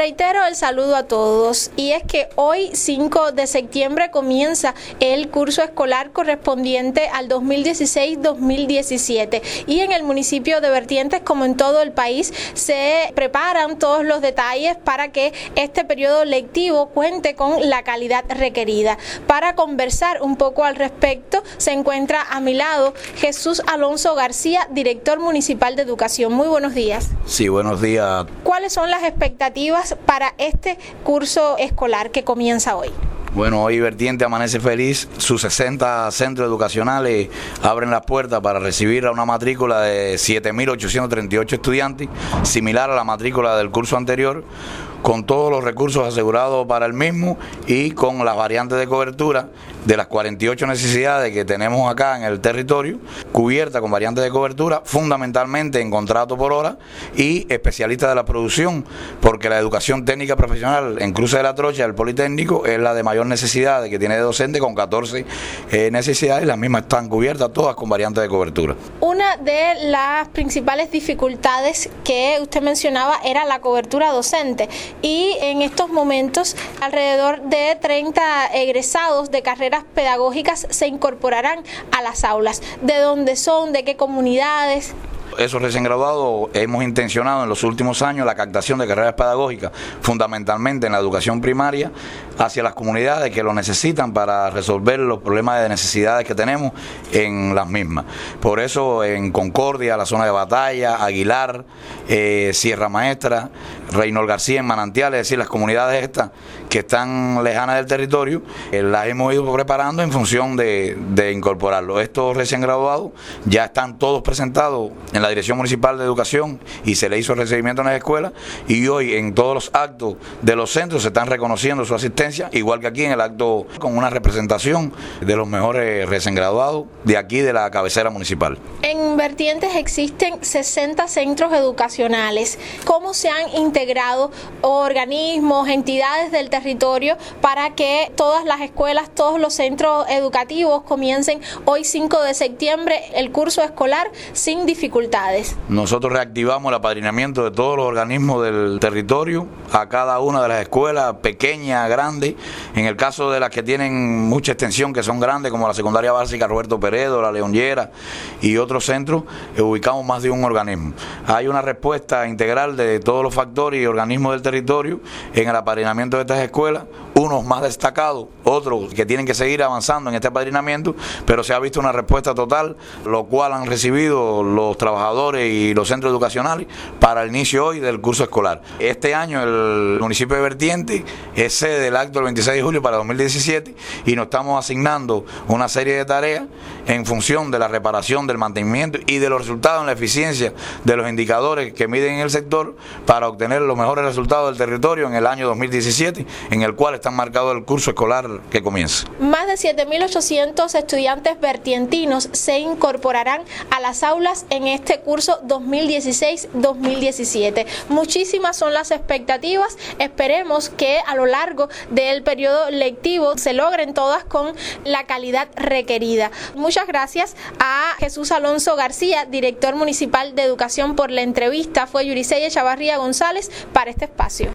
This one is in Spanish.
Reitero el saludo a todos, y es que hoy 5 de septiembre comienza el curso escolar correspondiente al 2016-2017 y en el municipio de Vertientes, como en todo el país, se preparan todos los detalles para que este periodo lectivo cuente con la calidad requerida. Para conversar un poco al respecto se encuentra a mi lado Jesús Alonso García, director municipal de educación. Muy buenos días. Sí, buenos días. ¿Cuáles son las expectativas para este curso escolar que comienza hoy? Bueno, hoy Vertiente amanece feliz. Sus 60 centros educacionales abren las puertas para recibir a una matrícula de 7.838 estudiantes, similar a la matrícula del curso anterior, con todos los recursos asegurados para el mismo y con las variantes de cobertura de las 48 necesidades que tenemos acá en el territorio, cubierta con variantes de cobertura, fundamentalmente en contrato por hora y especialistas de la producción, porque la educación técnica profesional en Cruces de la Trocha, el Politécnico, es la de mayor necesidad, que tiene de docente con 14 necesidades, y las mismas están cubiertas todas con variantes de cobertura. Una de las principales dificultades que usted mencionaba era la cobertura docente, y en estos momentos alrededor de 30 egresados de carreras pedagógicas se incorporarán a las aulas. ¿De dónde son? ¿De qué comunidades? Esos recién graduados hemos intencionado en los últimos años la captación de carreras pedagógicas, fundamentalmente en la educación primaria, hacia las comunidades que lo necesitan para resolver los problemas de necesidades que tenemos en las mismas. Por eso en Concordia, la zona de Batalla, Aguilar, Sierra Maestra, Reynold García en Manantiales, es decir, las comunidades estas que están lejanas del territorio, las hemos ido preparando en función de incorporarlo. Estos recién graduados ya están todos presentados en la Dirección Municipal de Educación y se le hizo el recibimiento en las escuelas, y hoy en todos los actos de los centros se están reconociendo su asistencia, igual que aquí en el acto, con una representación de los mejores recién graduados de aquí de la cabecera municipal. En Vertientes existen 60 centros educacionales. ¿Cómo se han integrado organismos, entidades del territorio para que todas las escuelas, todos los centros educativos comiencen hoy 5 de septiembre el curso escolar sin dificultades? Nosotros reactivamos el apadrinamiento de todos los organismos del territorio a cada una de las escuelas, pequeñas, grandes. En el caso de las que tienen mucha extensión, que son grandes, como la secundaria básica Roberto Peredo, la Leonllera y otros centros, ubicamos más de un organismo. Hay una respuesta integral de todos los factores y organismos del territorio en el apadrinamiento de estas escuelas, unos más destacados, otros que tienen que seguir avanzando en este apadrinamiento, pero se ha visto una respuesta total, lo cual han recibido los trabajadores y los centros educacionales para el inicio hoy del curso escolar. Este año el municipio de Vertientes es sede del acto del 26 de julio para 2017 y nos estamos asignando una serie de tareas en función de la reparación, del mantenimiento y de los resultados en la eficiencia de los indicadores que miden en el sector para obtener los mejores resultados del territorio en el año 2017, en el cual está marcado el curso escolar que comienza. Más de 7.800 estudiantes vertientinos se incorporarán a las aulas en este curso 2016-2017. Muchísimas son las expectativas. Esperemos que a lo largo del periodo lectivo se logren todas con la calidad requerida. Muchas gracias a Jesús Alonso García, director municipal de educación, por la entrevista. Fue Yuriseya Chavarría González para este espacio.